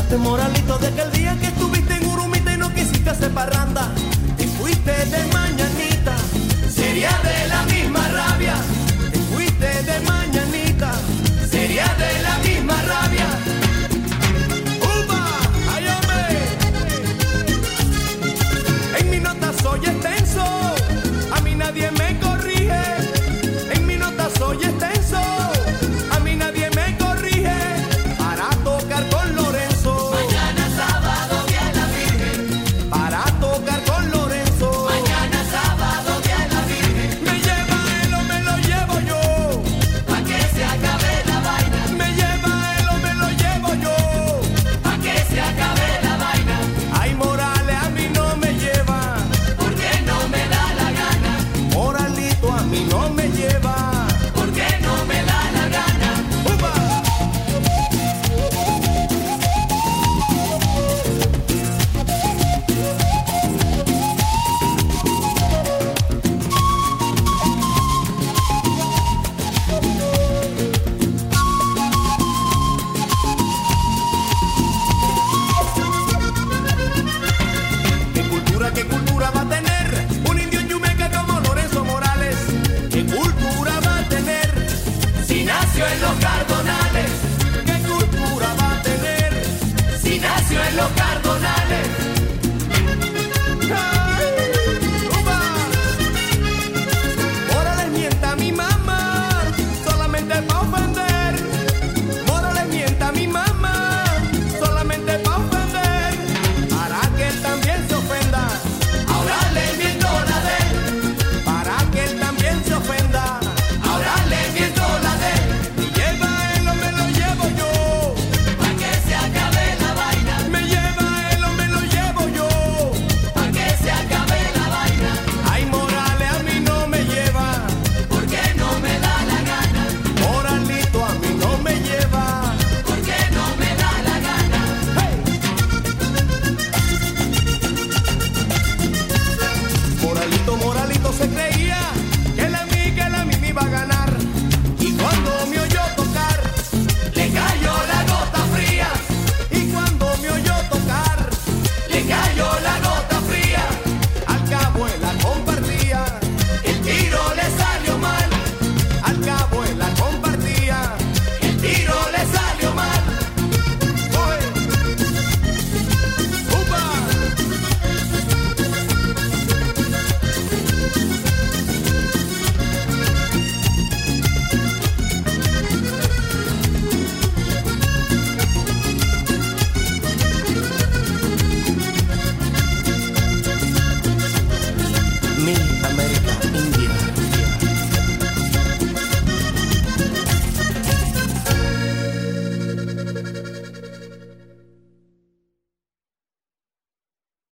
Moralito, de aquel día que estuviste en Urumita y no quisiste hacer parranda, te fuiste de mañanita, sería de la misma rabia. Te fuiste de mañanita, sería de la misma rabia. ¡Upa! ¡Ay, hombre! En mi nota soy extenso, a mí nadie me corrige. En mi nota soy extenso, a mí nadie me corrige. Para tocar con Lorenzo, mañana sábado viene la Virgen. Para tocar con Lorenzo, mañana sábado viene la Virgen. Me lleva él o me lo llevo yo, pa' que se acabe la vaina. Me lleva él o me lo llevo yo, pa' que se acabe la vaina. Ay, Morales a mí no me lleva, porque no me da la gana. Moralito a mí no me lleva, porque no me da la gana. ¡Upa! ¿Qué cultura va a tener un indio en Yumeca como Lorenzo Morales? ¿Qué cultura va a tener si nació en los Cardonales? ¿Qué cultura va a tener si nació en los Cardonales?